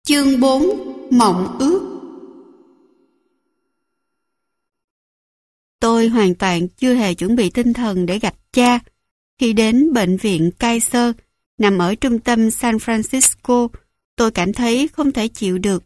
Chương 4. Mộng ước. Tôi hoàn toàn chưa hề chuẩn bị tinh thần để gặp cha. Khi đến bệnh viện Kaiser, nằm ở trung tâm San Francisco, tôi cảm thấy không thể chịu được.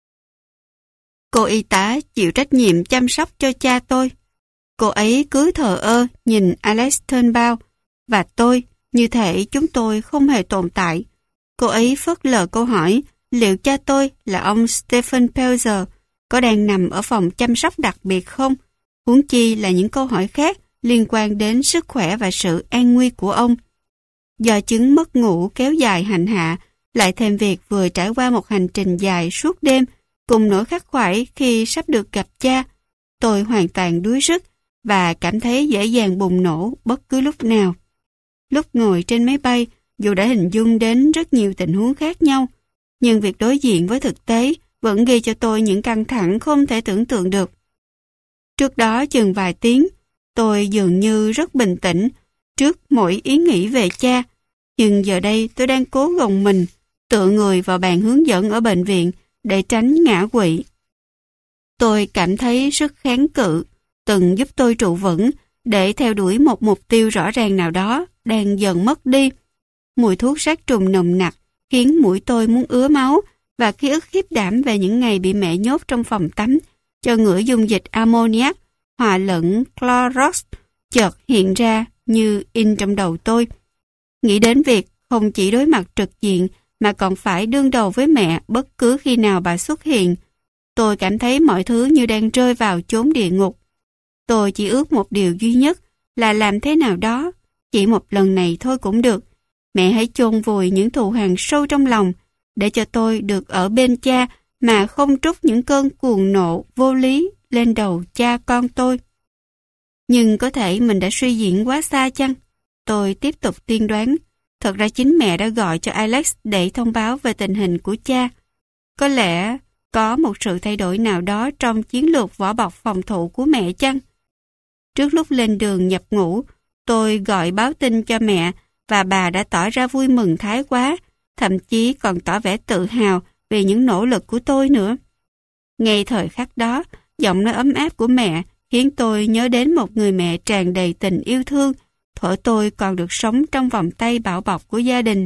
Cô y tá chịu trách nhiệm chăm sóc cho cha tôi. Cô ấy cứ thờ ơ nhìn Alex Turnbull và tôi như thể chúng tôi không hề tồn tại. Cô ấy phớt lờ câu hỏi liệu cha tôi là ông Stephen Pelzer có đang nằm ở phòng chăm sóc đặc biệt không, huống chi là những câu hỏi khác liên quan đến sức khỏe và sự an nguy của ông. Do chứng mất ngủ kéo dài hành hạ, lại thêm việc vừa trải qua một hành trình dài suốt đêm, cùng nỗi khắc khoải khi sắp được gặp cha, tôi hoàn toàn đuối sức và cảm thấy dễ dàng bùng nổ bất cứ lúc nào. Lúc ngồi trên máy bay, dù đã hình dung đến rất nhiều tình huống khác nhau, nhưng việc đối diện với thực tế vẫn gây cho tôi những căng thẳng không thể tưởng tượng được. Trước đó chừng vài tiếng, tôi dường như rất bình tĩnh trước mỗi ý nghĩ về cha, nhưng giờ đây tôi đang cố gồng mình, tựa người vào bàn hướng dẫn ở bệnh viện để tránh ngã quỵ. Tôi cảm thấy sức kháng cự, từng giúp tôi trụ vững để theo đuổi một mục tiêu rõ ràng nào đó đang dần mất đi. Mùi thuốc sát trùng nồng nặc khiến mũi tôi muốn ứa máu, và ký ức khiếp đảm về những ngày bị mẹ nhốt trong phòng tắm cho ngửi dung dịch ammoniac hòa lẫn Clorox chợt hiện ra như in trong đầu tôi. Nghĩ đến việc không chỉ đối mặt trực diện mà còn phải đương đầu với mẹ bất cứ khi nào bà xuất hiện, tôi cảm thấy mọi thứ như đang rơi vào chốn địa ngục. Tôi chỉ ước một điều duy nhất là làm thế nào đó, chỉ một lần này thôi cũng được. Mẹ hãy chôn vùi những thù hằn sâu trong lòng, để cho tôi được ở bên cha mà không trút những cơn cuồng nộ vô lý lên đầu cha con tôi. Nhưng có thể mình đã suy diễn quá xa chăng? Tôi tiếp tục tiên đoán. Thật ra chính mẹ đã gọi cho Alex để thông báo về tình hình của cha. Có lẽ có một sự thay đổi nào đó trong chiến lược vỏ bọc phòng thủ của mẹ chăng? Trước lúc lên đường nhập ngũ, tôi gọi báo tin cho mẹ và bà đã tỏ ra vui mừng thái quá, thậm chí còn tỏ vẻ tự hào vì những nỗ lực của tôi nữa. Ngay thời khắc đó, giọng nói ấm áp của mẹ khiến tôi nhớ đến một người mẹ tràn đầy tình yêu thương, thuở tôi còn được sống trong vòng tay bảo bọc của gia đình.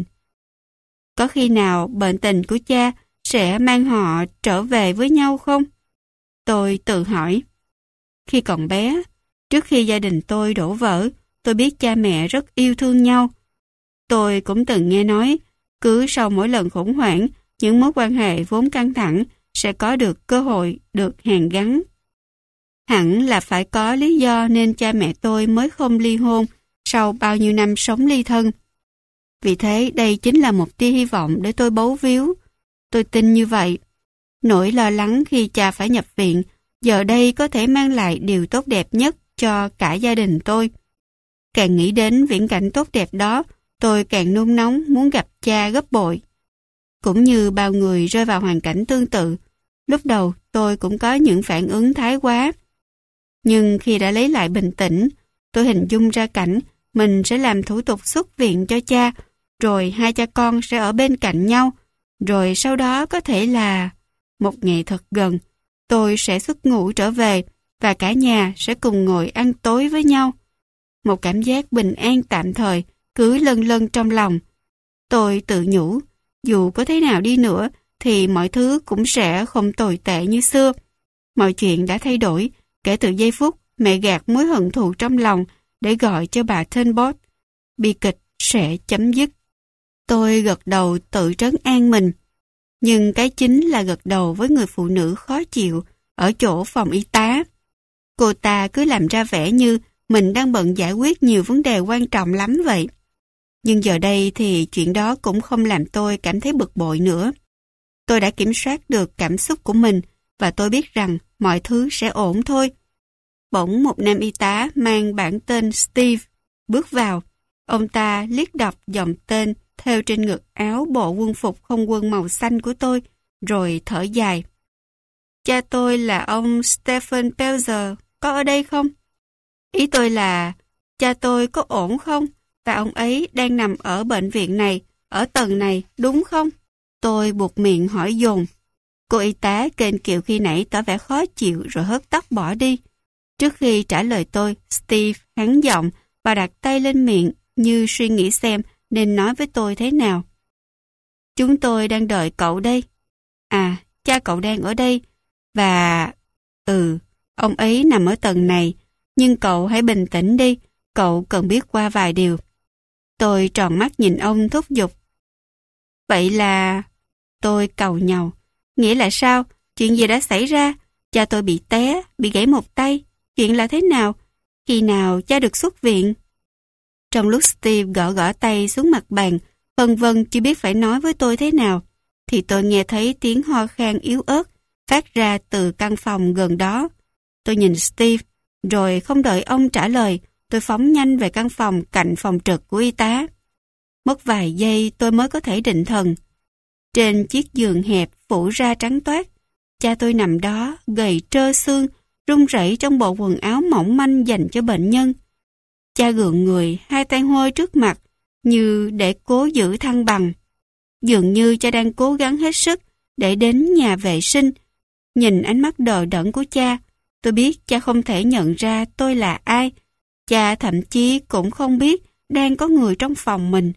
Có khi nào bệnh tình của cha sẽ mang họ trở về với nhau không? Tôi tự hỏi. Khi còn bé, trước khi gia đình tôi đổ vỡ, tôi biết cha mẹ rất yêu thương nhau. Tôi cũng từng nghe nói, cứ sau mỗi lần khủng hoảng, những mối quan hệ vốn căng thẳng sẽ có được cơ hội được hàn gắn. Hẳn là phải có lý do nên cha mẹ tôi mới không ly hôn sau bao nhiêu năm sống ly thân. Vì thế đây chính là một tia hy vọng để tôi bấu víu. Tôi tin như vậy. Nỗi lo lắng khi cha phải nhập viện giờ đây có thể mang lại điều tốt đẹp nhất cho cả gia đình tôi. Càng nghĩ đến viễn cảnh tốt đẹp đó, tôi càng nôn nóng muốn gặp cha gấp bội. Cũng như bao người rơi vào hoàn cảnh tương tự, lúc đầu tôi cũng có những phản ứng thái quá. Nhưng khi đã lấy lại bình tĩnh, tôi hình dung ra cảnh mình sẽ làm thủ tục xuất viện cho cha, rồi hai cha con sẽ ở bên cạnh nhau, rồi sau đó có thể là một ngày thật gần, tôi sẽ xuất ngũ trở về và cả nhà sẽ cùng ngồi ăn tối với nhau. Một cảm giác bình an tạm thời cứ lân lân trong lòng. Tôi tự nhủ, dù có thế nào đi nữa thì mọi thứ cũng sẽ không tồi tệ như xưa. Mọi chuyện đã thay đổi kể từ giây phút mẹ gạt mối hận thù trong lòng để gọi cho bà Turnbull. Bi kịch sẽ chấm dứt. Tôi gật đầu tự trấn an mình. Nhưng cái chính là gật đầu với người phụ nữ khó chịu ở chỗ phòng y tá. Cô ta cứ làm ra vẻ như mình đang bận giải quyết nhiều vấn đề quan trọng lắm vậy. Nhưng giờ đây thì chuyện đó cũng không làm tôi cảm thấy bực bội nữa. Tôi đã kiểm soát được cảm xúc của mình và tôi biết rằng mọi thứ sẽ ổn thôi. Bỗng một nam y tá mang bản tên Steve bước vào. Ông ta liếc đọc dòng tên thêu trên ngực áo bộ quân phục không quân màu xanh của tôi, rồi thở dài. Cha tôi là ông Stephen Pelzer, có ở đây không? Ý tôi là cha tôi có ổn không? Và ông ấy đang nằm ở bệnh viện này, ở tầng này, đúng không? Tôi buộc miệng hỏi dồn. Cô y tá kênh kiệu khi nãy tỏ vẻ khó chịu rồi hớt tóc bỏ đi. Trước khi trả lời tôi, Steve hắn giọng và đặt tay lên miệng như suy nghĩ xem nên nói với tôi thế nào. Chúng tôi đang đợi cậu đây. À, cha cậu đang ở đây. Và... ông ấy nằm ở tầng này. Nhưng cậu hãy bình tĩnh đi. Cậu cần biết qua vài điều. Tôi tròn mắt nhìn ông thúc giục. Vậy là... Tôi càu nhàu. Nghĩa là sao? Chuyện gì đã xảy ra? Cha tôi bị té, bị gãy một tay. Chuyện là thế nào? Khi nào cha được xuất viện? Trong lúc Steve gõ gõ tay xuống mặt bàn, vân vân chưa biết phải nói với tôi thế nào, thì tôi nghe thấy tiếng ho khan yếu ớt phát ra từ căn phòng gần đó. Tôi nhìn Steve, rồi không đợi ông trả lời, tôi phóng nhanh về căn phòng cạnh phòng trực của y tá. Mất vài giây tôi mới có thể định thần. Trên chiếc giường hẹp phủ ra trắng toát, cha tôi nằm đó gầy trơ xương, run rẩy trong bộ quần áo mỏng manh dành cho bệnh nhân. Cha gượng người, hai tay hôi trước mặt, như để cố giữ thăng bằng. Dường như cha đang cố gắng hết sức để đến nhà vệ sinh. Nhìn ánh mắt đờ đẫn của cha, tôi biết cha không thể nhận ra tôi là ai. Cha thậm chí cũng không biết đang có người trong phòng mình.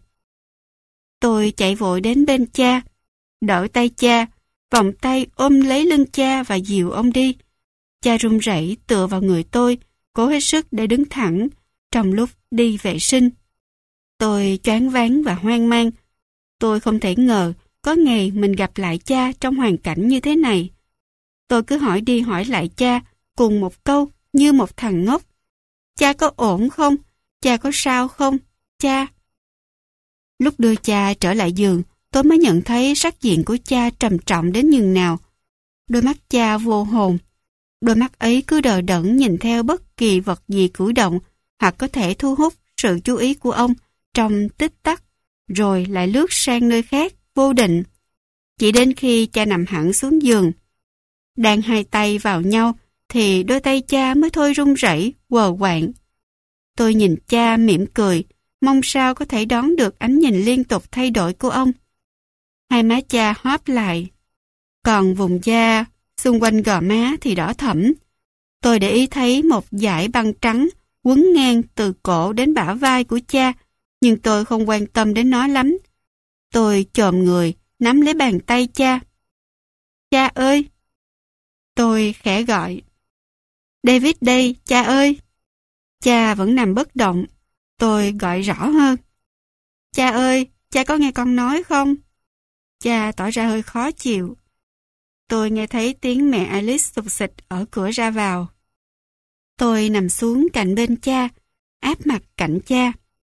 Tôi chạy vội đến bên cha, đỡ tay cha, vòng tay ôm lấy lưng cha và dìu ông đi. Cha run rẩy tựa vào người tôi, cố hết sức để đứng thẳng trong lúc đi vệ sinh. Tôi choáng váng và hoang mang. Tôi không thể ngờ có ngày mình gặp lại cha trong hoàn cảnh như thế này. Tôi cứ hỏi đi hỏi lại cha cùng một câu như một thằng ngốc. Cha có ổn không? Cha có sao không? Cha. Lúc đưa cha trở lại giường, tôi mới nhận thấy sắc diện của cha trầm trọng đến nhường nào. Đôi mắt cha vô hồn. Đôi mắt ấy cứ đờ đẫn nhìn theo bất kỳ vật gì cử động hoặc có thể thu hút sự chú ý của ông trong tích tắc, rồi lại lướt sang nơi khác vô định. Chỉ đến khi cha nằm hẳn xuống giường, đang hai tay vào nhau, thì đôi tay cha mới thôi run rẩy, quờ quạng. Tôi nhìn cha mỉm cười, mong sao có thể đón được ánh nhìn liên tục thay đổi của ông. Hai má cha hóp lại, còn vùng da xung quanh gò má thì đỏ thẫm. Tôi để ý thấy một dải băng trắng quấn ngang từ cổ đến bả vai của cha, nhưng tôi không quan tâm đến nó lắm. Tôi chồm người, nắm lấy bàn tay cha. Cha ơi! Tôi khẽ gọi. David đây, cha ơi! Cha vẫn nằm bất động. Tôi gọi rõ hơn. Cha ơi, cha có nghe con nói không? Cha tỏ ra hơi khó chịu. Tôi nghe thấy tiếng mẹ Alice sụp xịt ở cửa ra vào. Tôi nằm xuống cạnh bên cha, áp mặt cạnh cha.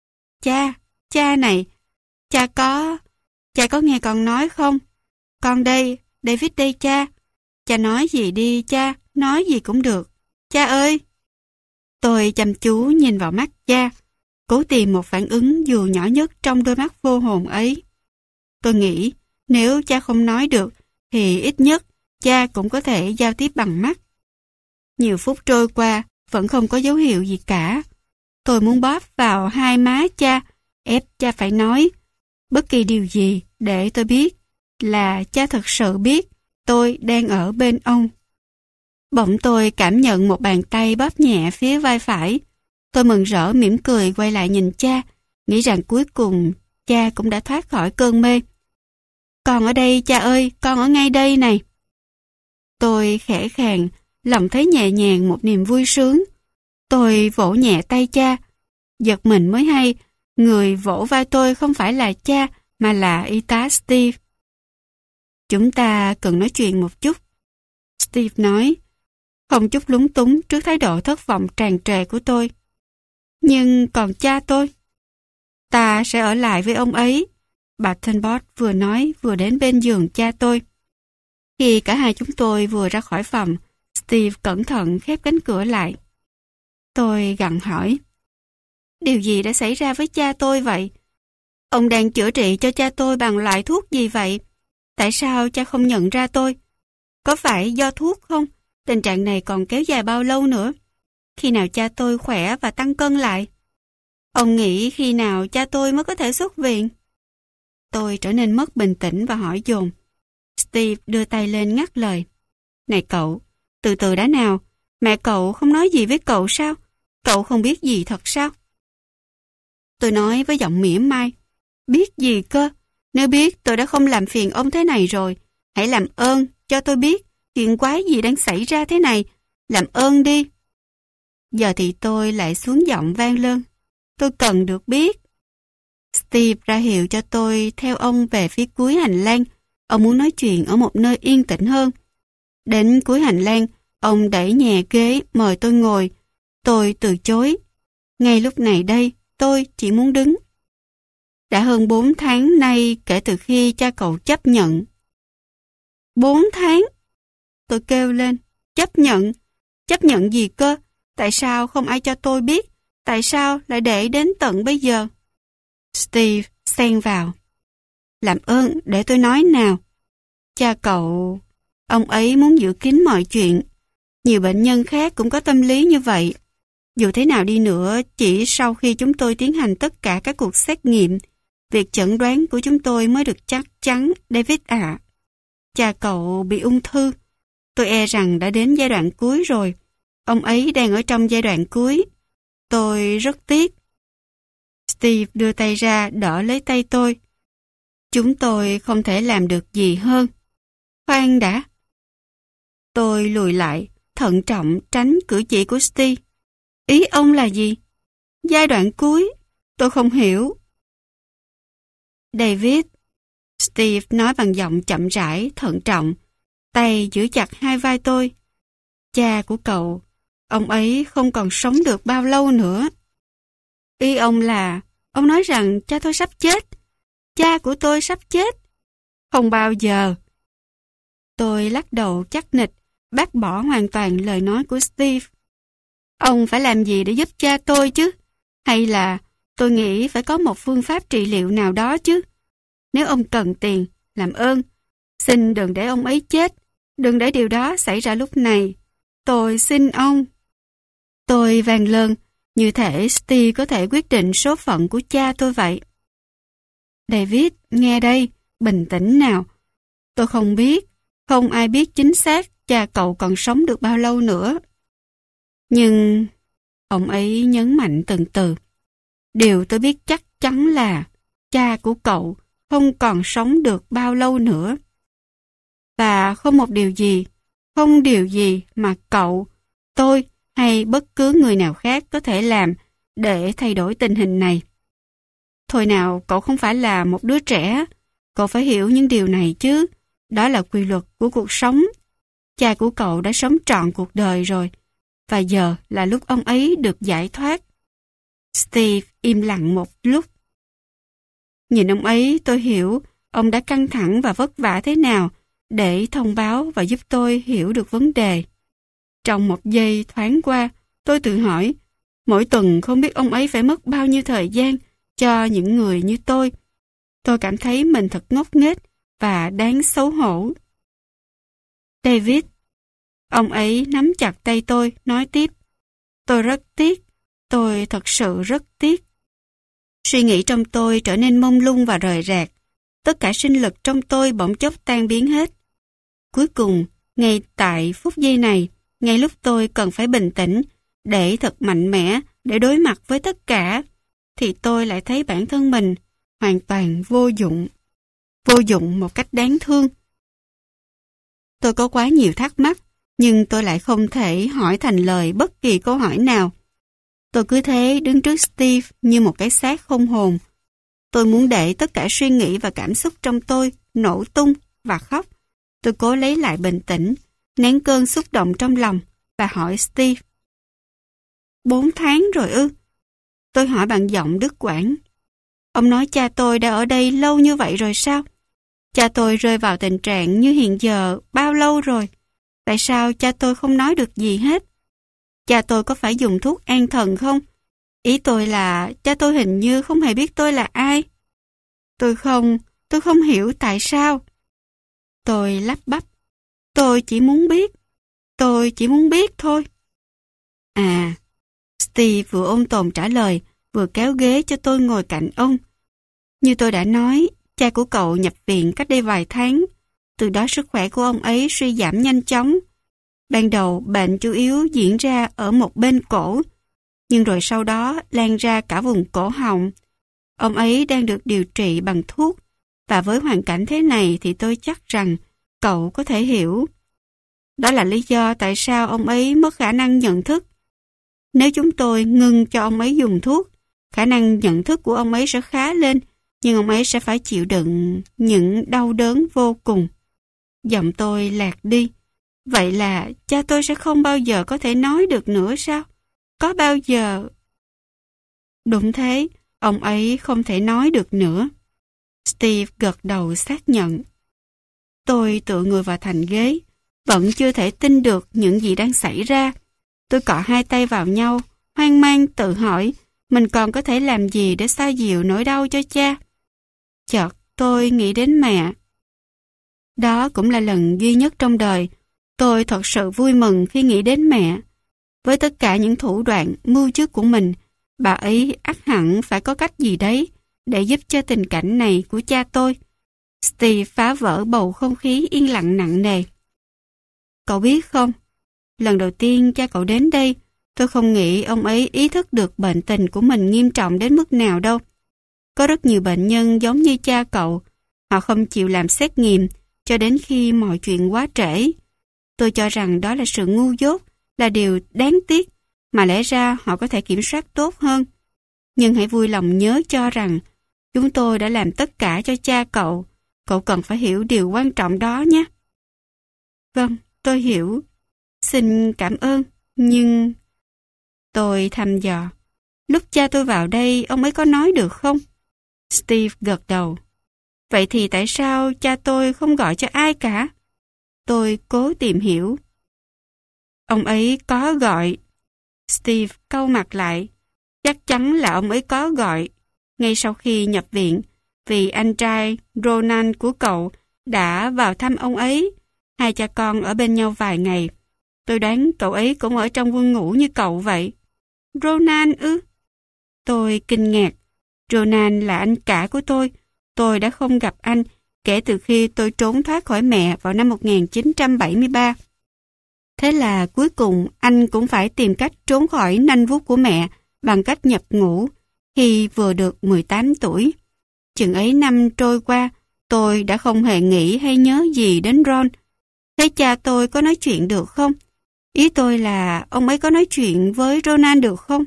Cha này, cha có nghe con nói không? Con đây, David đây cha. Cha nói gì đi cha, nói gì cũng được. Cha ơi! Tôi chăm chú nhìn vào mắt cha, cố tìm một phản ứng dù nhỏ nhất trong đôi mắt vô hồn ấy. Tôi nghĩ nếu cha không nói được thì ít nhất cha cũng có thể giao tiếp bằng mắt. Nhiều phút trôi qua vẫn không có dấu hiệu gì cả. Tôi muốn bóp vào hai má cha, ép cha phải nói bất kỳ điều gì để tôi biết là cha thật sự biết tôi đang ở bên ông. Bỗng tôi cảm nhận một bàn tay bóp nhẹ phía vai phải. Tôi mừng rỡ mỉm cười quay lại nhìn cha, nghĩ rằng cuối cùng cha cũng đã thoát khỏi cơn mê. Con ở đây cha ơi, con ở ngay đây này. Tôi khẽ khàng, lòng thấy nhẹ nhàng một niềm vui sướng. Tôi vỗ nhẹ tay cha, giật mình mới hay, người vỗ vai tôi không phải là cha mà là y tá Steve. Chúng ta cần nói chuyện một chút, Steve nói, không chút lúng túng trước thái độ thất vọng tràn trề của tôi. Nhưng còn cha tôi? Ta sẽ ở lại với ông ấy, bà Talbot vừa nói vừa đến bên giường cha tôi. Khi cả hai chúng tôi vừa ra khỏi phòng, Steve cẩn thận khép cánh cửa lại. Tôi gặng hỏi, điều gì đã xảy ra với cha tôi vậy? Ông đang chữa trị cho cha tôi bằng loại thuốc gì vậy? Tại sao cha không nhận ra tôi? Có phải do thuốc không? Tình trạng này còn kéo dài bao lâu nữa? Khi nào cha tôi khỏe và tăng cân lại? Ông nghĩ khi nào cha tôi mới có thể xuất viện? tôi trở nên mất bình tĩnh và hỏi dồn. Steve đưa tay lên ngắt lời. Này cậu, từ từ đã nào, mẹ cậu không nói gì với cậu sao? Cậu không biết gì thật sao? Tôi nói với giọng mỉa mai. Biết gì cơ? Nếu biết tôi đã không làm phiền ông thế này rồi. Hãy làm ơn cho tôi biết chuyện quái gì đang xảy ra thế này. Làm ơn đi. Giờ thì tôi lại xuống giọng vang lên. Tôi cần được biết. Steve ra hiệu cho tôi theo ông về phía cuối hành lang. Ông muốn nói chuyện ở một nơi yên tĩnh hơn. Đến cuối hành lang, ông đẩy nhẹ ghế mời tôi ngồi. Tôi từ chối. Ngay lúc này đây, tôi chỉ muốn đứng. Đã hơn 4 tháng nay kể từ khi cha cậu chấp nhận. 4 tháng? Tôi kêu lên. Chấp nhận? Chấp nhận gì cơ? Tại sao không ai cho tôi biết? Tại sao lại để đến tận bây giờ? Steve xen vào. Làm ơn để tôi nói nào. Cha cậu, ông ấy muốn giữ kín mọi chuyện. Nhiều bệnh nhân khác cũng có tâm lý như vậy. Dù thế nào đi nữa, chỉ sau khi chúng tôi tiến hành tất cả các cuộc xét nghiệm, việc chẩn đoán của chúng tôi mới được chắc chắn, David ạ. Cha cậu bị ung thư. Tôi e rằng đã đến giai đoạn cuối rồi. Ông ấy đang ở trong giai đoạn cuối. Tôi rất tiếc. Steve đưa tay ra đỡ lấy tay tôi. Chúng tôi không thể làm được gì hơn. Khoan đã. Tôi lùi lại, thận trọng tránh cử chỉ của Steve. Ý ông là gì? Giai đoạn cuối? Tôi không hiểu. David, Steve nói bằng giọng chậm rãi, thận trọng, tay giữ chặt hai vai tôi. Cha của cậu, ông ấy không còn sống được bao lâu nữa. Ý ông là, ông nói rằng cha tôi sắp chết. Cha của tôi sắp chết. Không bao giờ. Tôi lắc đầu chắc nịch, bác bỏ hoàn toàn lời nói của Steve. Ông phải làm gì để giúp cha tôi chứ? Hay là tôi nghĩ phải có một phương pháp trị liệu nào đó chứ? Nếu ông cần tiền, làm ơn, xin đừng để ông ấy chết. Đừng để điều đó xảy ra lúc này. Tôi xin ông. Tôi vang lên, như thể Steve có thể quyết định số phận của cha tôi vậy. David, nghe đây, bình tĩnh nào. Tôi không biết, không ai biết chính xác cha cậu còn sống được bao lâu nữa. Nhưng, ông ấy nhấn mạnh từng từ. Điều tôi biết chắc chắn là cha của cậu không còn sống được bao lâu nữa. Và không một điều gì, không điều gì mà cậu, tôi hay bất cứ người nào khác có thể làm để thay đổi tình hình này. Thôi nào, cậu không phải là một đứa trẻ, cậu phải hiểu những điều này chứ. Đó là quy luật của cuộc sống. Cha của cậu đã sống trọn cuộc đời rồi, và giờ là lúc ông ấy được giải thoát. Steve im lặng một lúc. Nhìn ông ấy, tôi hiểu ông đã căng thẳng và vất vả thế nào để thông báo và giúp tôi hiểu được vấn đề. Trong một giây thoáng qua, tôi tự hỏi, mỗi tuần không biết ông ấy phải mất bao nhiêu thời gian cho những người như tôi. Tôi cảm thấy mình thật ngốc nghếch và đáng xấu hổ. David, ông ấy nắm chặt tay tôi, nói tiếp. Tôi rất tiếc, tôi thật sự rất tiếc. Suy nghĩ trong tôi trở nên mông lung và rời rạc. Tất cả sinh lực trong tôi bỗng chốc tan biến hết. Cuối cùng, ngay tại phút giây này, ngay lúc tôi cần phải bình tĩnh, để thật mạnh mẽ, để đối mặt với tất cả, thì tôi lại thấy bản thân mình hoàn toàn vô dụng. Vô dụng một cách đáng thương. Tôi có quá nhiều thắc mắc, nhưng tôi lại không thể hỏi thành lời bất kỳ câu hỏi nào. Tôi cứ thế đứng trước Steve như một cái xác không hồn. Tôi muốn để tất cả suy nghĩ và cảm xúc trong tôi nổ tung và khóc. Tôi cố lấy lại bình tĩnh, nén cơn xúc động trong lòng và hỏi Steve. 4 tháng rồi ư? Tôi hỏi bằng giọng đứt quãng. Ông nói cha tôi đã ở đây lâu như vậy rồi sao? Cha tôi rơi vào tình trạng như hiện giờ bao lâu rồi? Tại sao cha tôi không nói được gì hết? Cha tôi có phải dùng thuốc an thần không? Ý tôi là cha tôi hình như không hề biết tôi là ai. Tôi không hiểu tại sao. Tôi lắp bắp. Tôi chỉ muốn biết thôi. À, Steve vừa ôn tồn trả lời, vừa kéo ghế cho tôi ngồi cạnh ông. Như tôi đã nói, Cha của cậu nhập viện cách đây vài tháng. Từ đó sức khỏe của ông ấy suy giảm nhanh chóng. Ban đầu bệnh chủ yếu diễn ra ở một bên cổ, nhưng rồi sau đó lan ra cả vùng cổ họng. Ông ấy đang được điều trị bằng thuốc, và với hoàn cảnh thế này thì tôi chắc rằng cậu có thể hiểu. Đó là lý do tại sao ông ấy mất khả năng nhận thức. Nếu chúng tôi ngừng cho ông ấy dùng thuốc, khả năng nhận thức của ông ấy sẽ khá lên, nhưng ông ấy sẽ phải chịu đựng những đau đớn vô cùng. Giọng tôi lạc đi. Vậy là cha tôi sẽ không bao giờ có thể nói được nữa sao? Có bao giờ? Đúng thế, ông ấy không thể nói được nữa. Steve gật đầu xác nhận. Tôi tựa người vào thành ghế, vẫn chưa thể tin được những gì đang xảy ra. Tôi cọ hai tay vào nhau, hoang mang tự hỏi mình còn có thể làm gì để xoa dịu nỗi đau cho cha. Chợt tôi nghĩ đến mẹ. Đó cũng là lần duy nhất trong đời tôi thật sự vui mừng khi nghĩ đến mẹ. Với tất cả những thủ đoạn mưu trước của mình, bà ấy ắt hẳn phải có cách gì đấy để giúp cho tình cảnh này của cha tôi. Steve phá vỡ bầu không khí yên lặng nặng nề. Cậu biết không, lần đầu tiên cha cậu đến đây, tôi không nghĩ ông ấy ý thức được bệnh tình của mình nghiêm trọng đến mức nào đâu. Có rất nhiều bệnh nhân giống như cha cậu, họ không chịu làm xét nghiệm cho đến khi mọi chuyện quá trễ. Tôi cho rằng đó là sự ngu dốt, là điều đáng tiếc, mà lẽ ra họ có thể kiểm soát tốt hơn. Nhưng hãy vui lòng nhớ cho rằng chúng tôi đã làm tất cả cho cha cậu. Cậu cần phải hiểu điều quan trọng đó nhé. Vâng, tôi hiểu. Xin cảm ơn, nhưng... Tôi thăm dò. Lúc cha tôi vào đây, ông ấy có nói được không? Steve gật đầu. Vậy thì tại sao cha tôi không gọi cho ai cả? Tôi cố tìm hiểu. Ông ấy có gọi. Steve cau mặt lại. Chắc chắn là ông ấy có gọi. Ngay sau khi nhập viện, vì anh trai Ronan của cậu đã vào thăm ông ấy. Hai cha con ở bên nhau vài ngày. Tôi đoán cậu ấy cũng ở trong quân ngũ như cậu vậy. Ronan ư? Tôi kinh ngạc. Ronan là anh cả của tôi. Tôi đã không gặp anh kể từ khi tôi trốn thoát khỏi mẹ vào năm 1973. Thế là cuối cùng anh cũng phải tìm cách trốn khỏi nanh vuốt của mẹ bằng cách nhập ngũ khi vừa được 18 tuổi. Chừng ấy năm trôi qua, tôi đã không hề nghĩ hay nhớ gì đến Ron. Thế cha tôi có nói chuyện được không? Ý tôi là ông ấy có nói chuyện với Ronan được không?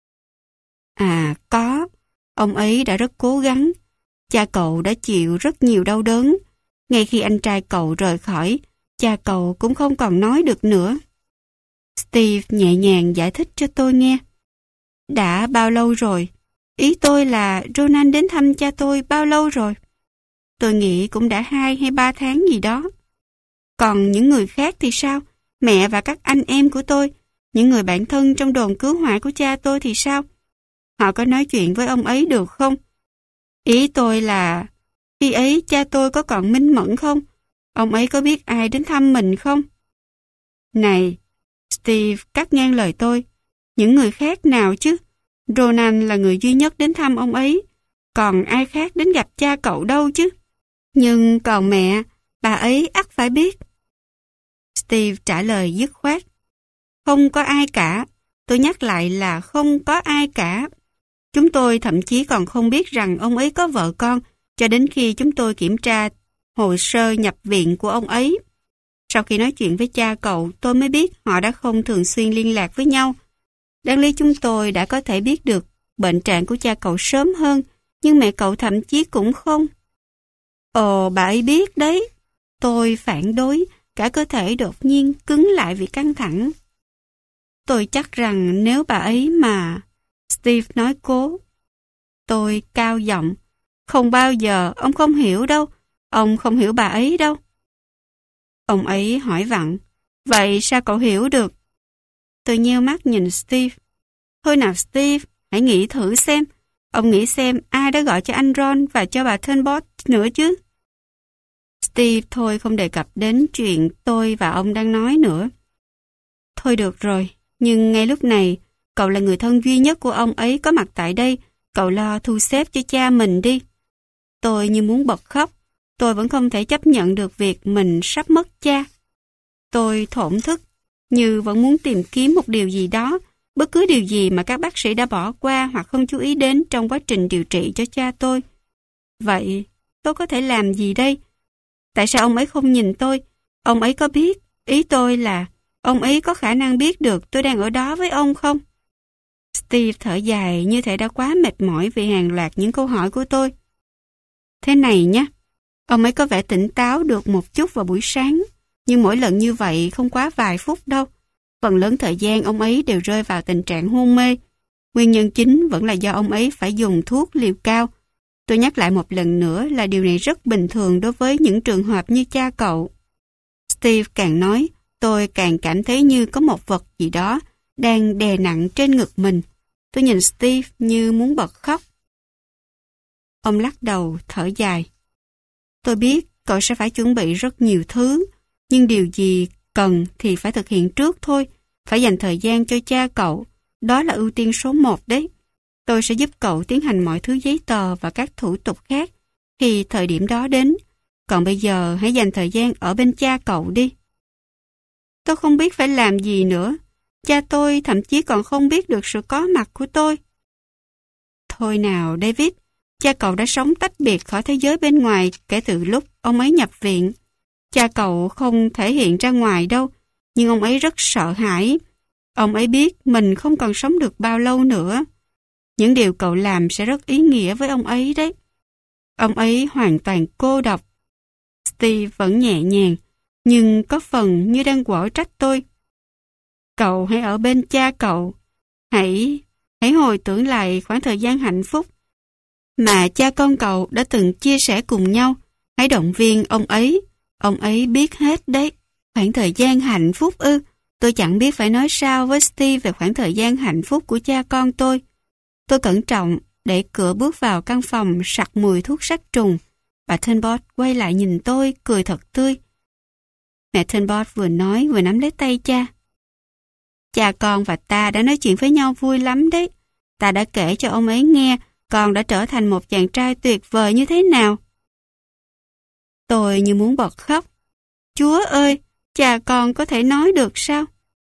À, có. Ông ấy đã rất cố gắng. Cha cậu đã chịu rất nhiều đau đớn. Ngay khi anh trai cậu rời khỏi, cha cậu cũng không còn nói được nữa. Steve nhẹ nhàng giải thích cho tôi nghe. Đã bao lâu rồi? Ý tôi là Ronan đến thăm cha tôi bao lâu rồi? Tôi nghĩ cũng đã 2 hay 3 tháng gì đó. Còn những người khác thì sao? Mẹ và các anh em của tôi, những người bạn thân trong đồn cứu hỏa của cha tôi thì sao? Họ có nói chuyện với ông ấy được không? Ý tôi là, khi ấy cha tôi có còn minh mẫn không? Ông ấy có biết ai đến thăm mình không? Này, Steve cắt ngang lời tôi. Những người khác nào chứ? Ronan là người duy nhất đến thăm ông ấy. Còn ai khác đến gặp cha cậu đâu chứ? Nhưng còn mẹ, bà ấy ắt phải biết. Steve trả lời dứt khoát. Không có ai cả. Tôi nhắc lại là không có ai cả. Chúng tôi thậm chí còn không biết rằng ông ấy có vợ con cho đến khi chúng tôi kiểm tra hồ sơ nhập viện của ông ấy. Sau khi nói chuyện với cha cậu, tôi mới biết họ đã không thường xuyên liên lạc với nhau. Đáng lý chúng tôi đã có thể biết được bệnh trạng của cha cậu sớm hơn, nhưng mẹ cậu thậm chí cũng không. Ồ, bà ấy biết đấy. Tôi phản đối, cả cơ thể đột nhiên cứng lại vì căng thẳng. Tôi chắc rằng nếu bà ấy mà... Steve nói cố. Tôi cao giọng. Không bao giờ, ông không hiểu đâu. Ông không hiểu bà ấy đâu. Ông ấy hỏi vặn. Vậy sao cậu hiểu được? Tôi nheo mắt nhìn Steve. Thôi nào Steve, hãy nghĩ thử xem. Ông nghĩ xem ai đã gọi cho anh Ron và cho bà Turnbull nữa chứ? Steve thôi không đề cập đến chuyện tôi và ông đang nói nữa. Thôi được rồi, nhưng ngay lúc này, cậu là người thân duy nhất của ông ấy có mặt tại đây. Cậu lo thu xếp cho cha mình đi. Tôi như muốn bật khóc. Tôi vẫn không thể chấp nhận được việc mình sắp mất cha. Tôi thổn thức, như vẫn muốn tìm kiếm một điều gì đó, bất cứ điều gì mà các bác sĩ đã bỏ qua hoặc không chú ý đến trong quá trình điều trị cho cha tôi. Vậy, tôi có thể làm gì đây? Tại sao ông ấy không nhìn tôi? Ông ấy có biết, ý tôi là, ông ấy có khả năng biết được tôi đang ở đó với ông không? Steve thở dài như thể đã quá mệt mỏi vì hàng loạt những câu hỏi của tôi. Thế này nhé, ông ấy có vẻ tỉnh táo được một chút vào buổi sáng, nhưng mỗi lần như vậy không quá vài phút đâu. Phần lớn thời gian ông ấy đều rơi vào tình trạng hôn mê. Nguyên nhân chính vẫn là do ông ấy phải dùng thuốc liều cao. Tôi nhắc lại một lần nữa là điều này rất bình thường đối với những trường hợp như cha cậu. Steve càng nói, tôi càng cảm thấy như có một vật gì đó đang đè nặng trên ngực mình. Tôi nhìn Steve như muốn bật khóc. Ông lắc đầu, thở dài. Tôi biết cậu sẽ phải chuẩn bị rất nhiều thứ, nhưng điều gì cần thì phải thực hiện trước thôi. Phải dành thời gian cho cha cậu. Đó là ưu tiên số 1 đấy. Tôi sẽ giúp cậu tiến hành mọi thứ giấy tờ và các thủ tục khác khi thời điểm đó đến. Còn bây giờ hãy dành thời gian ở bên cha cậu đi. Tôi không biết phải làm gì nữa. Cha tôi thậm chí còn không biết được sự có mặt của tôi. Thôi nào David, cha cậu đã sống tách biệt khỏi thế giới bên ngoài kể từ lúc ông ấy nhập viện. Cha cậu không thể hiện ra ngoài đâu, nhưng ông ấy rất sợ hãi. Ông ấy biết mình không còn sống được bao lâu nữa. Những điều cậu làm sẽ rất ý nghĩa với ông ấy đấy. Ông ấy hoàn toàn cô độc. Steve vẫn nhẹ nhàng, nhưng có phần như đang quở trách tôi. Cậu hãy ở bên cha cậu. Hãy hồi tưởng lại khoảng thời gian hạnh phúc mà cha con cậu đã từng chia sẻ cùng nhau. Hãy động viên ông ấy. Ông ấy biết hết đấy. Khoảng thời gian hạnh phúc ư? Tôi chẳng biết phải nói sao với Steve về khoảng thời gian hạnh phúc của cha con tôi. Tôi cẩn trọng đẩy cửa bước vào căn phòng sặc mùi thuốc sát trùng. Bà Talbot quay lại nhìn tôi, cười thật tươi. Mẹ Talbot vừa nói vừa nắm lấy tay cha. Cha con và ta đã nói chuyện với nhau vui lắm đấy. Ta đã kể cho ông ấy nghe con đã trở thành một chàng trai tuyệt vời như thế nào. Tôi như muốn bật khóc. Chúa ơi, cha con có thể nói được sao?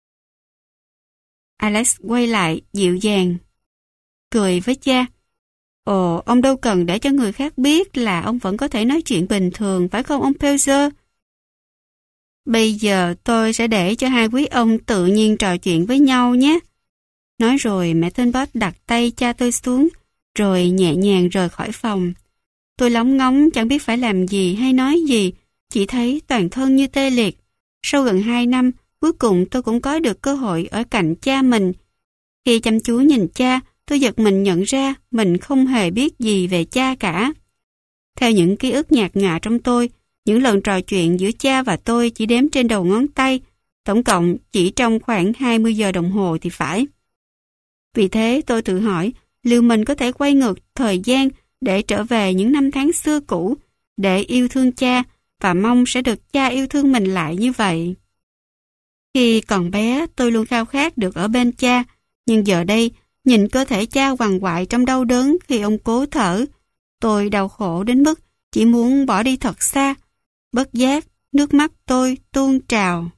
Alex quay lại dịu dàng, cười với cha. Ồ, ông đâu cần để cho người khác biết là ông vẫn có thể nói chuyện bình thường, phải không ông Pelzer? Bây giờ tôi sẽ để cho hai quý ông tự nhiên trò chuyện với nhau nhé. Nói rồi mẹ Talbot đặt tay cha tôi xuống, rồi nhẹ nhàng rời khỏi phòng. Tôi lóng ngóng chẳng biết phải làm gì hay nói gì, chỉ thấy toàn thân như tê liệt. Sau gần 2 năm, cuối cùng tôi cũng có được cơ hội ở cạnh cha mình. Khi chăm chú nhìn cha, tôi giật mình nhận ra mình không hề biết gì về cha cả. Theo những ký ức nhạt nhòa trong tôi, những lần trò chuyện giữa cha và tôi chỉ đếm trên đầu ngón tay, tổng cộng chỉ trong khoảng 20 giờ đồng hồ thì phải. Vì thế tôi tự hỏi, liệu mình có thể quay ngược thời gian để trở về những năm tháng xưa cũ, để yêu thương cha và mong sẽ được cha yêu thương mình lại như vậy. Khi còn bé, tôi luôn khao khát được ở bên cha, nhưng giờ đây, nhìn cơ thể cha quằn quại trong đau đớn khi ông cố thở, tôi đau khổ đến mức chỉ muốn bỏ đi thật xa. Bất giác, nước mắt tôi tuôn trào.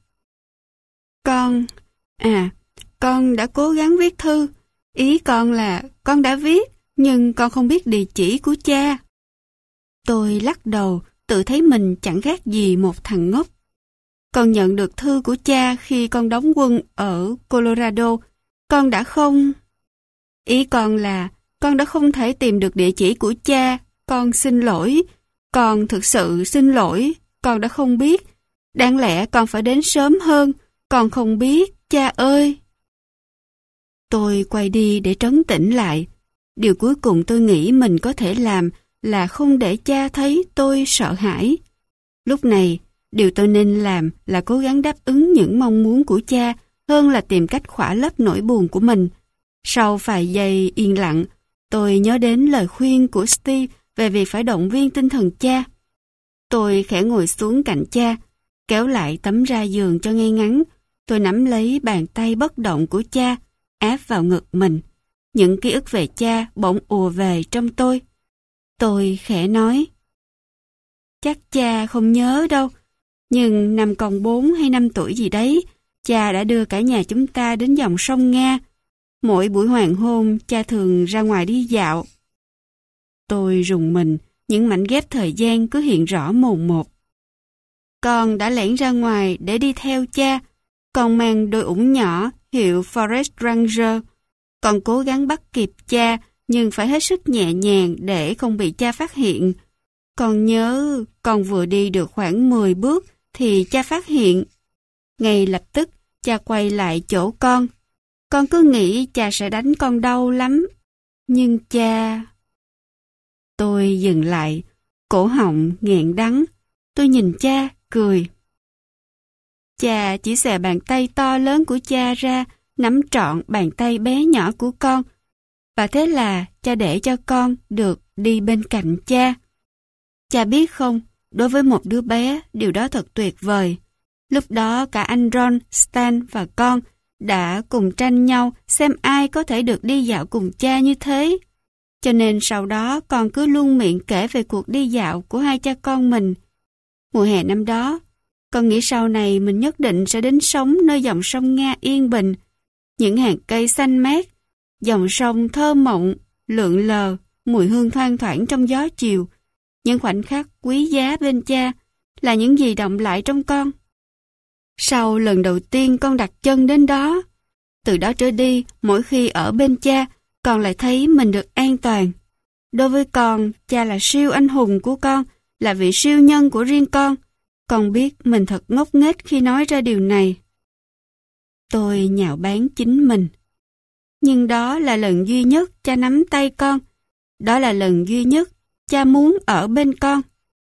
Con đã cố gắng viết thư. Ý con là con đã viết, nhưng con không biết địa chỉ của cha. Tôi lắc đầu, tự thấy mình chẳng khác gì một thằng ngốc. Con nhận được thư của cha khi con đóng quân ở Colorado. Con đã không... Ý con là con đã không thể tìm được địa chỉ của cha. Con xin lỗi. Con thực sự xin lỗi. Con đã không biết. Đáng lẽ con phải đến sớm hơn. Con không biết, cha ơi. Tôi quay đi để trấn tĩnh lại. Điều cuối cùng tôi nghĩ mình có thể làm là không để cha thấy tôi sợ hãi. Lúc này, điều tôi nên làm là cố gắng đáp ứng những mong muốn của cha hơn là tìm cách khỏa lấp nỗi buồn của mình. Sau vài giây yên lặng, tôi nhớ đến lời khuyên của Steve về việc phải động viên tinh thần cha. Tôi khẽ ngồi xuống cạnh cha, kéo lại tấm ra giường cho ngay ngắn. Tôi nắm lấy bàn tay bất động của cha, áp vào ngực mình. Những ký ức về cha bỗng ùa về trong tôi. Tôi khẽ nói. Chắc cha không nhớ đâu, nhưng năm còn 4 hay 5 tuổi gì đấy, cha đã đưa cả nhà chúng ta đến dòng sông Nga. Mỗi buổi hoàng hôn, cha thường ra ngoài đi dạo. Tôi rùng mình, những mảnh ghép thời gian cứ hiện rõ mồn một. Con đã lẻn ra ngoài để đi theo cha. Con mang đôi ủng nhỏ hiệu Forest Ranger. Con cố gắng bắt kịp cha, nhưng phải hết sức nhẹ nhàng để không bị cha phát hiện. Con nhớ con vừa đi được khoảng 10 bước thì cha phát hiện. Ngay lập tức, cha quay lại chỗ con. Con cứ nghĩ cha sẽ đánh con đau lắm. Nhưng cha... Tôi dừng lại, cổ họng nghẹn đắng. Tôi nhìn cha, cười. Cha chỉ xòe bàn tay to lớn của cha ra, nắm trọn bàn tay bé nhỏ của con. Và thế là cha để cho con được đi bên cạnh cha. Cha biết không, đối với một đứa bé, điều đó thật tuyệt vời. Lúc đó cả anh Ron, Stan và con đã cùng tranh nhau xem ai có thể được đi dạo cùng cha như thế. Cho nên sau đó con cứ luôn miệng kể về cuộc đi dạo của hai cha con mình. Mùa hè năm đó, con nghĩ sau này mình nhất định sẽ đến sống nơi dòng sông Nga yên bình. Những hàng cây xanh mát, dòng sông thơ mộng, lượn lờ, mùi hương thoang thoảng trong gió chiều. Những khoảnh khắc quý giá bên cha là những gì đọng lại trong con. Sau lần đầu tiên con đặt chân đến đó, từ đó trở đi, mỗi khi ở bên cha, con lại thấy mình được an toàn. Đối với con, cha là siêu anh hùng của con, là vị siêu nhân của riêng con. Con biết mình thật ngốc nghếch khi nói ra điều này. Tôi nhạo báng chính mình. Nhưng đó là lần duy nhất cha nắm tay con. Đó là lần duy nhất cha muốn ở bên con.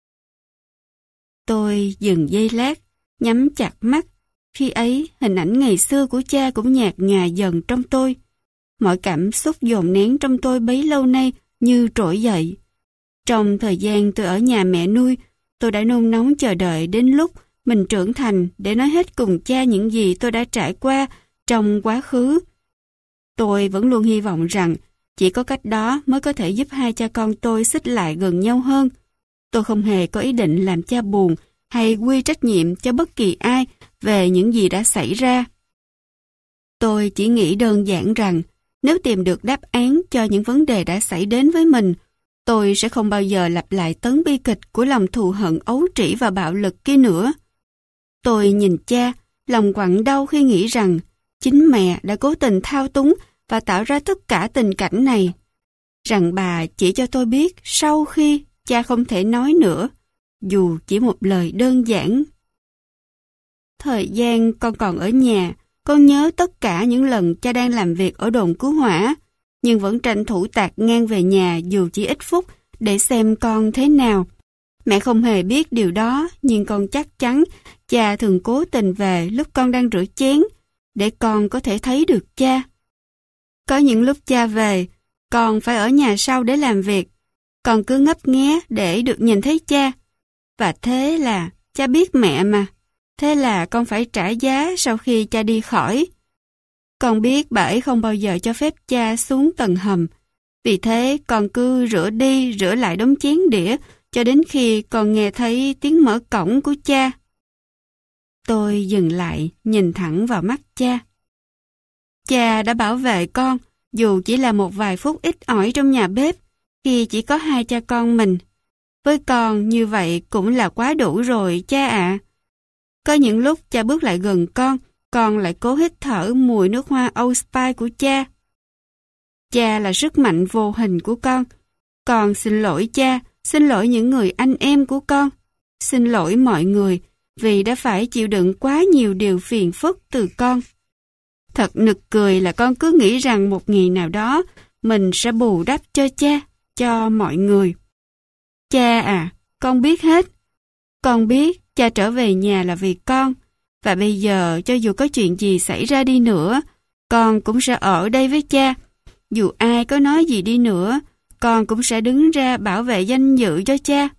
Tôi dừng giây lát, nhắm chặt mắt. Khi ấy, hình ảnh ngày xưa của cha cũng nhạt nhòa dần trong tôi. Mọi cảm xúc dồn nén trong tôi bấy lâu nay như trỗi dậy. Trong thời gian tôi ở nhà mẹ nuôi, tôi đã nôn nóng chờ đợi đến lúc mình trưởng thành để nói hết cùng cha những gì tôi đã trải qua trong quá khứ. Tôi vẫn luôn hy vọng rằng chỉ có cách đó mới có thể giúp hai cha con tôi xích lại gần nhau hơn. Tôi không hề có ý định làm cha buồn hay quy trách nhiệm cho bất kỳ ai về những gì đã xảy ra. Tôi chỉ nghĩ đơn giản rằng nếu tìm được đáp án cho những vấn đề đã xảy đến với mình, tôi sẽ không bao giờ lặp lại tấn bi kịch của lòng thù hận ấu trĩ và bạo lực kia nữa. Tôi nhìn cha, lòng quặn đau khi nghĩ rằng chính mẹ đã cố tình thao túng và tạo ra tất cả tình cảnh này. Rằng bà chỉ cho tôi biết sau khi cha không thể nói nữa, dù chỉ một lời đơn giản. Thời gian con còn ở nhà, con nhớ tất cả những lần cha đang làm việc ở đồn cứu hỏa, nhưng vẫn tranh thủ tạt ngang về nhà dù chỉ ít phút để xem con thế nào. Mẹ không hề biết điều đó, nhưng con chắc chắn cha thường cố tình về lúc con đang rửa chén, để con có thể thấy được cha. Có những lúc cha về, con phải ở nhà sau để làm việc. Con cứ ngấp nghé để được nhìn thấy cha. Và thế là cha biết mẹ mà. Thế là con phải trả giá sau khi cha đi khỏi. Con biết bà ấy không bao giờ cho phép cha xuống tầng hầm. Vì thế con cứ rửa đi rửa lại đống chén đĩa cho đến khi con nghe thấy tiếng mở cổng của cha. Tôi dừng lại, nhìn thẳng vào mắt cha. Cha đã bảo vệ con, dù chỉ là một vài phút ít ỏi trong nhà bếp, khi chỉ có hai cha con mình. Với con như vậy cũng là quá đủ rồi, cha ạ. Có những lúc cha bước lại gần con lại cố hít thở mùi nước hoa Old Spice của cha. Cha là sức mạnh vô hình của con. Con xin lỗi cha, xin lỗi những người anh em của con. Xin lỗi mọi người vì đã phải chịu đựng quá nhiều điều phiền phức từ con. Thật nực cười là con cứ nghĩ rằng một ngày nào đó mình sẽ bù đắp cho cha, cho mọi người. Cha à, con biết hết. Con biết cha trở về nhà là vì con. Và bây giờ cho dù có chuyện gì xảy ra đi nữa, con cũng sẽ ở đây với cha. Dù ai có nói gì đi nữa, con cũng sẽ đứng ra bảo vệ danh dự cho cha.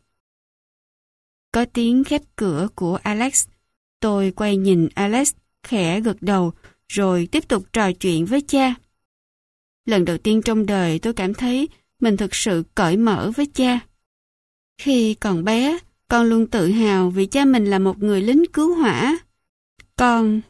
Có tiếng khép cửa của Alex. Tôi quay nhìn Alex, khẽ gật đầu, rồi tiếp tục trò chuyện với cha. Lần đầu tiên trong đời tôi cảm thấy mình thực sự cởi mở với cha. Khi còn bé, con luôn tự hào vì cha mình là một người lính cứu hỏa. Con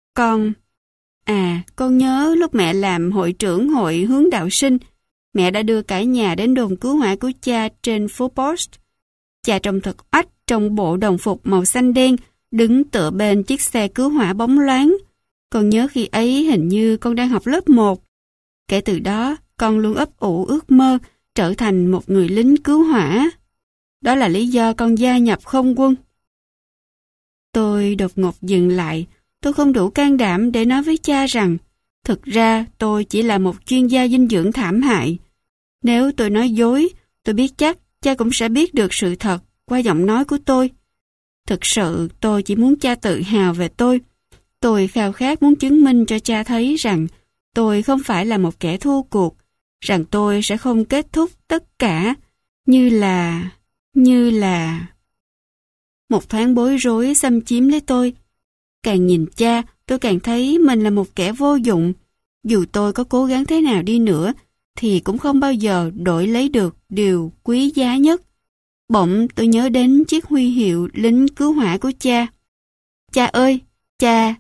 nhớ lúc mẹ làm hội trưởng hội hướng đạo sinh, mẹ đã đưa cả nhà đến đồn cứu hỏa của cha trên phố Post. Cha trông thật oách trong bộ đồng phục màu xanh đen, đứng tựa bên chiếc xe cứu hỏa bóng loáng. Con nhớ khi ấy hình như con đang học lớp 1. Kể từ đó, con luôn ấp ủ ước mơ trở thành một người lính cứu hỏa. Đó là lý do con gia nhập không quân. Tôi đột ngột dừng lại. Tôi không đủ can đảm để nói với cha rằng thực ra tôi chỉ là một chuyên gia dinh dưỡng thảm hại. Nếu tôi nói dối, tôi biết chắc cha cũng sẽ biết được sự thật qua giọng nói của tôi. Thực sự tôi chỉ muốn cha tự hào về tôi. Tôi khao khát muốn chứng minh cho cha thấy rằng tôi không phải là một kẻ thua cuộc, rằng tôi sẽ không kết thúc tất cả như là... Một thoáng bối rối xâm chiếm lấy tôi. Càng nhìn cha, tôi càng thấy mình là một kẻ vô dụng. Dù tôi có cố gắng thế nào đi nữa, thì cũng không bao giờ đổi lấy được điều quý giá nhất. Bỗng tôi nhớ đến chiếc huy hiệu lính cứu hỏa của cha. Cha ơi, cha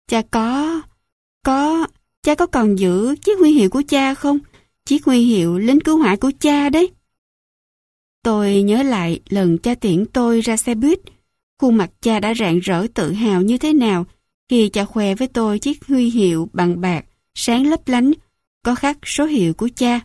có còn giữ chiếc huy hiệu của cha không? Chiếc huy hiệu lính cứu hỏa của cha đấy. Tôi nhớ lại lần cha tiễn tôi ra xe buýt. Khuôn mặt cha đã rạng rỡ tự hào như thế nào khi cha khoe với tôi chiếc huy hiệu bằng bạc, sáng lấp lánh, có khắc số hiệu của cha.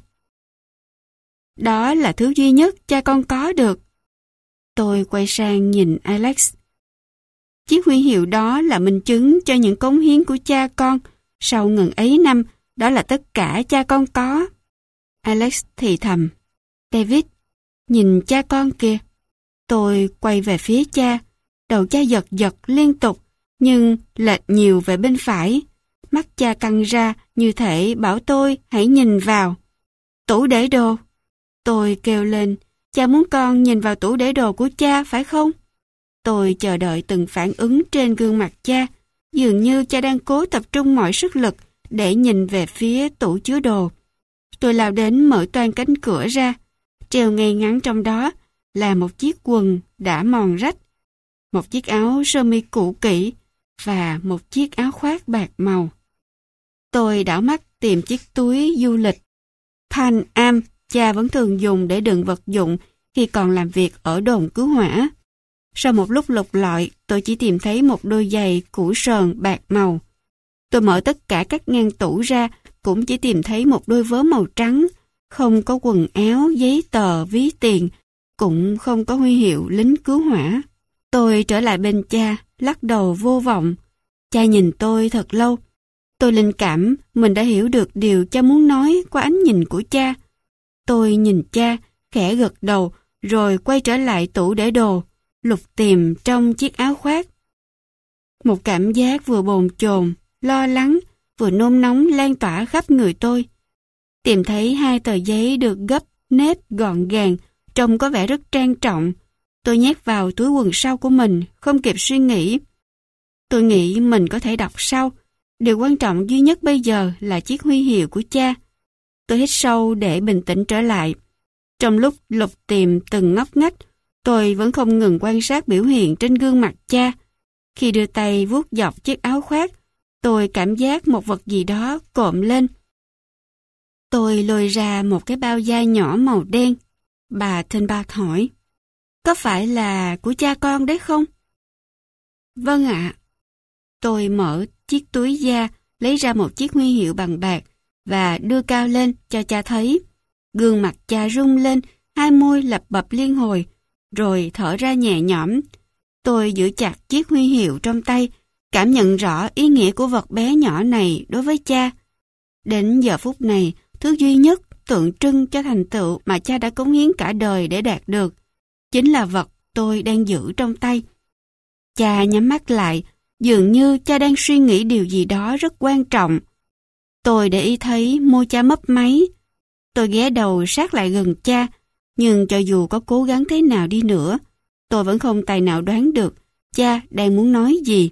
Đó là thứ duy nhất cha con có được. Tôi quay sang nhìn Alex. Chiếc huy hiệu đó là minh chứng cho những cống hiến của cha con. Sau ngần ấy năm, đó là tất cả cha con có. Alex thì thầm. David, nhìn cha con kìa. Tôi quay về phía cha. Đầu cha giật giật liên tục, nhưng lệch nhiều về bên phải. Mắt cha căng ra như thể bảo tôi hãy nhìn vào. Tủ để đồ. Tôi kêu lên, cha muốn con nhìn vào tủ để đồ của cha phải không? Tôi chờ đợi từng phản ứng trên gương mặt cha. Dường như cha đang cố tập trung mọi sức lực để nhìn về phía tủ chứa đồ. Tôi lao đến mở toang cánh cửa ra. Treo ngay ngắn trong đó là một chiếc quần đã mòn rách, một chiếc áo sơ mi cũ kỹ và một chiếc áo khoác bạc màu. Tôi đảo mắt tìm chiếc túi du lịch Pan Am cha vẫn thường dùng để đựng vật dụng khi còn làm việc ở đồn cứu hỏa. Sau một lúc lục lọi, tôi chỉ tìm thấy một đôi giày cũ sờn bạc màu. Tôi mở tất cả các ngăn tủ ra, cũng chỉ tìm thấy một đôi vớ màu trắng, không có quần áo, giấy tờ, ví tiền, cũng không có huy hiệu lính cứu hỏa. Tôi trở lại bên cha, lắc đầu vô vọng. Cha nhìn tôi thật lâu. Tôi linh cảm mình đã hiểu được điều cha muốn nói qua ánh nhìn của cha. Tôi nhìn cha, khẽ gật đầu, rồi quay trở lại tủ để đồ, lục tìm trong chiếc áo khoác. Một cảm giác vừa bồn chồn, lo lắng, vừa nôn nóng lan tỏa khắp người tôi. Tìm thấy 2 tờ giấy được gấp nếp gọn gàng, trông có vẻ rất trang trọng. Tôi nhét vào túi quần sau của mình, không kịp suy nghĩ. Tôi nghĩ mình có thể đọc sau. Điều quan trọng duy nhất bây giờ là chiếc huy hiệu của cha. Tôi hít sâu để bình tĩnh trở lại. Trong lúc lục tìm từng ngóc ngách, tôi vẫn không ngừng quan sát biểu hiện trên gương mặt cha. Khi đưa tay vuốt dọc chiếc áo khoác, tôi cảm giác một vật gì đó cộm lên. Tôi lôi ra một cái bao da nhỏ màu đen. Bà Tenbach hỏi, có phải là của cha con đấy không? Vâng ạ. Tôi mở chiếc túi da, lấy ra một chiếc huy hiệu bằng bạc và đưa cao lên cho cha thấy. Gương mặt cha rung lên, hai môi lập bập liên hồi, rồi thở ra nhẹ nhõm. Tôi giữ chặt chiếc huy hiệu trong tay, cảm nhận rõ ý nghĩa của vật bé nhỏ này đối với cha. Đến giờ phút này, thứ duy nhất tượng trưng cho thành tựu mà cha đã cống hiến cả đời để đạt được, chính là vật tôi đang giữ trong tay. Cha nhắm mắt lại, dường như cha đang suy nghĩ điều gì đó rất quan trọng. Tôi để ý thấy môi cha mấp máy. Tôi ghé đầu sát lại gần cha, nhưng cho dù có cố gắng thế nào đi nữa, tôi vẫn không tài nào đoán được cha đang muốn nói gì.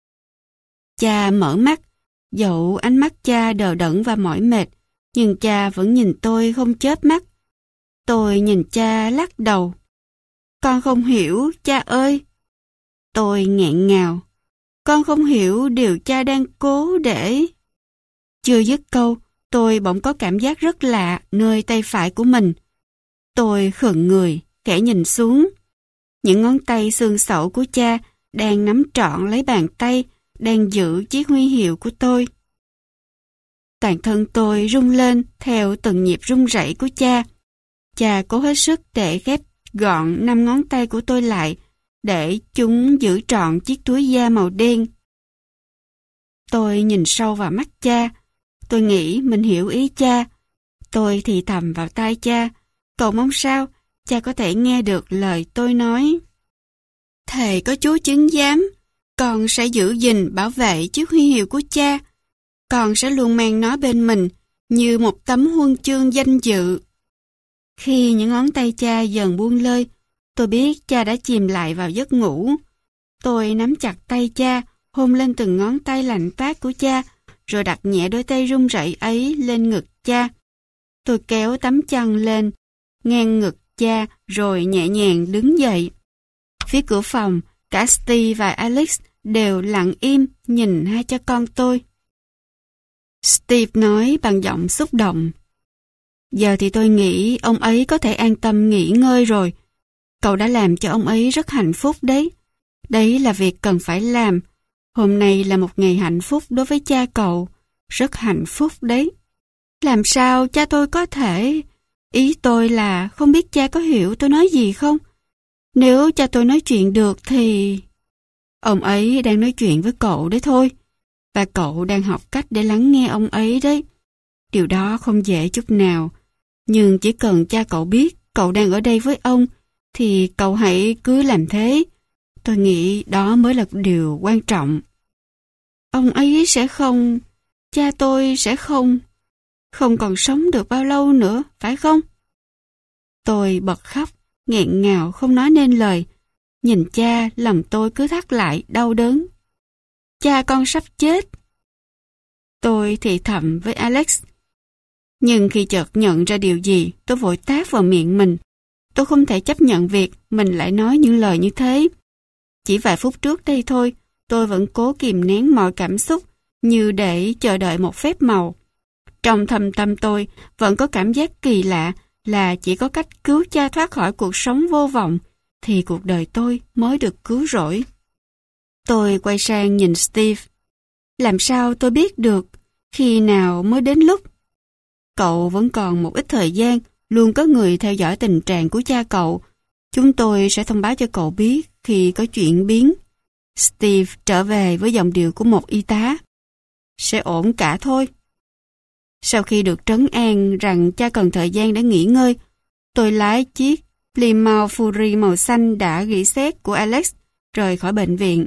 Cha mở mắt, dẫu ánh mắt cha đờ đẫn và mỏi mệt, nhưng cha vẫn nhìn tôi không chớp mắt. Tôi nhìn cha lắc đầu. Con không hiểu, cha ơi. Tôi nghẹn ngào. Con không hiểu điều cha đang cố để... Chưa dứt câu, tôi bỗng có cảm giác rất lạ nơi tay phải của mình. Tôi khựng người, khẽ nhìn xuống. Những ngón tay xương sẩu của cha đang nắm trọn lấy bàn tay, đang giữ chiếc huy hiệu của tôi. Toàn thân tôi rung lên theo từng nhịp rung rẩy của cha. Cha cố hết sức để ghép gọn 5 ngón tay của tôi lại, để chúng giữ trọn chiếc túi da màu đen. Tôi nhìn sâu vào mắt cha. Tôi nghĩ mình hiểu ý cha. Tôi thì thầm vào tai cha. Cầu mong sao cha có thể nghe được lời tôi nói. Thề có Chúa chứng giám, con sẽ giữ gìn bảo vệ chiếc huy hiệu của cha. Con sẽ luôn mang nó bên mình như một tấm huân chương danh dự. Khi những ngón tay cha dần buông lơi, tôi biết cha đã chìm lại vào giấc ngủ. Tôi nắm chặt tay cha, hôn lên từng ngón tay lạnh toát của cha, rồi đặt nhẹ đôi tay run rẩy ấy lên ngực cha. Tôi kéo tấm chăn lên, ngang ngực cha, rồi nhẹ nhàng đứng dậy. Phía cửa phòng, cả Steve và Alex đều lặng im nhìn hai cha con tôi. Steve nói bằng giọng xúc động. Giờ thì tôi nghĩ ông ấy có thể an tâm nghỉ ngơi rồi. Cậu đã làm cho ông ấy rất hạnh phúc đấy. Đấy là việc cần phải làm. Hôm nay là một ngày hạnh phúc đối với cha cậu. Rất hạnh phúc đấy. Làm sao cha tôi có thể... Ý tôi là không biết cha có hiểu tôi nói gì không? Nếu cha tôi nói chuyện được thì... Ông ấy đang nói chuyện với cậu đấy thôi. Và cậu đang học cách để lắng nghe ông ấy đấy. Điều đó không dễ chút nào. Nhưng chỉ cần cha cậu biết cậu đang ở đây với ông, thì cậu hãy cứ làm thế. Tôi nghĩ đó mới là điều quan trọng. Ông ấy sẽ không... Cha tôi sẽ không còn sống được bao lâu nữa, phải không? Tôi bật khóc, nghẹn ngào không nói nên lời. Nhìn cha, lòng tôi cứ thắt lại, đau đớn. Cha con sắp chết. Tôi thì thầm với Alex. Nhưng khi chợt nhận ra điều gì, tôi vội tát vào miệng mình. Tôi không thể chấp nhận việc mình lại nói những lời như thế. Chỉ vài phút trước đây thôi, tôi vẫn cố kìm nén mọi cảm xúc như để chờ đợi một phép màu. Trong thâm tâm tôi vẫn có cảm giác kỳ lạ là chỉ có cách cứu cha thoát khỏi cuộc sống vô vọng thì cuộc đời tôi mới được cứu rỗi. Tôi quay sang nhìn Steve. Làm sao tôi biết được khi nào mới đến lúc? Cậu vẫn còn một ít thời gian, luôn có người theo dõi tình trạng của cha cậu. Chúng tôi sẽ thông báo cho cậu biết khi có chuyển biến. Steve trở về với giọng điệu của một y tá. Sẽ ổn cả thôi. Sau khi được trấn an rằng cha cần thời gian để nghỉ ngơi, tôi lái chiếc Plymouth Fury màu xanh đã rỉ sét của Alex rời khỏi bệnh viện.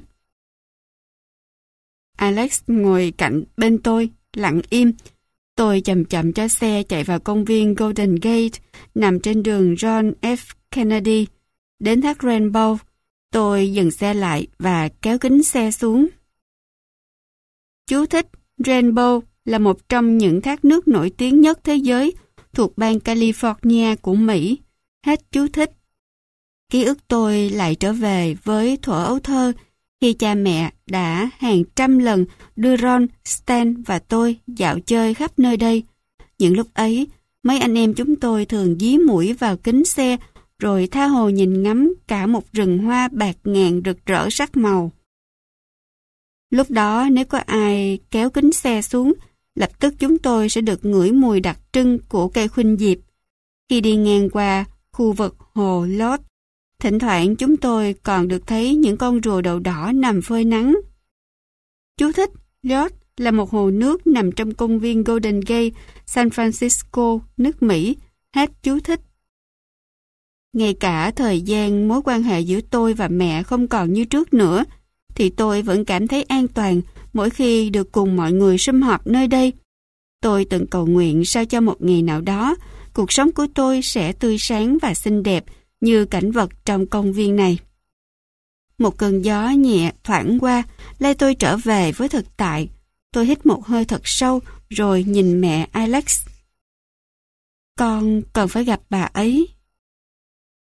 Alex ngồi cạnh bên tôi, lặng im. Tôi chậm chậm cho xe chạy vào công viên Golden Gate nằm trên đường John F. Kennedy. Đến thác Rainbow, tôi dừng xe lại và kéo kính xe xuống. Chú thích: Rainbow là một trong những thác nước nổi tiếng nhất thế giới thuộc bang California của Mỹ. Hết chú thích. Ký ức tôi lại trở về với thuở ấu thơ khi cha mẹ đã hàng trăm lần đưa Ron, Stan và tôi dạo chơi khắp nơi đây. Những lúc ấy, mấy anh em chúng tôi thường dí mũi vào kính xe rồi tha hồ nhìn ngắm cả một rừng hoa bạc ngàn rực rỡ sắc màu. Lúc đó nếu có ai kéo kính xe xuống, lập tức chúng tôi sẽ được ngửi mùi đặc trưng của cây khuynh diệp. Khi đi ngang qua khu vực hồ Lodge, thỉnh thoảng chúng tôi còn được thấy những con rùa đậu đỏ nằm phơi nắng. Chú thích: Lodge là một hồ nước nằm trong công viên Golden Gate, San Francisco, nước Mỹ. Hết chú thích. Ngay cả thời gian mối quan hệ giữa tôi và mẹ không còn như trước nữa, thì tôi vẫn cảm thấy an toàn mỗi khi được cùng mọi người sum họp nơi đây. Tôi từng cầu nguyện sao cho một ngày nào đó, cuộc sống của tôi sẽ tươi sáng và xinh đẹp như cảnh vật trong công viên này. Một cơn gió nhẹ thoảng qua, lay tôi trở về với thực tại. Tôi hít một hơi thật sâu rồi nhìn mẹ Alex. Con cần phải gặp bà ấy,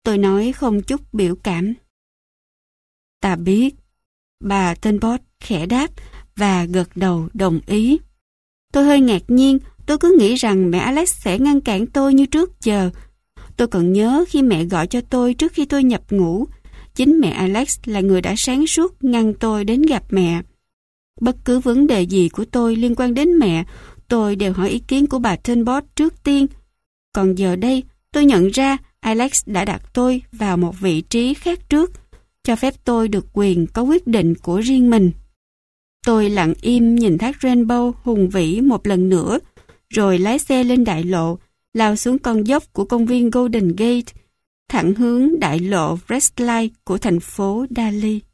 Tôi nói không chút biểu cảm. Ta biết. Bà Talbot khẽ đáp và gật đầu đồng ý. Tôi hơi ngạc nhiên, tôi cứ nghĩ rằng mẹ Alex sẽ ngăn cản tôi như trước giờ. Tôi còn nhớ khi mẹ gọi cho tôi trước khi tôi nhập ngũ, chính mẹ Alex là người đã sáng suốt ngăn tôi đến gặp mẹ. Bất cứ vấn đề gì của tôi liên quan đến mẹ, tôi đều hỏi ý kiến của bà Talbot trước tiên. Còn giờ đây, tôi nhận ra Alex đã đặt tôi vào một vị trí khác trước, cho phép tôi được quyền có quyết định của riêng mình. Tôi lặng im nhìn thác Rainbow hùng vĩ một lần nữa, rồi lái xe lên đại lộ, lao xuống con dốc của công viên Golden Gate, thẳng hướng đại lộ Westlife của thành phố Dali.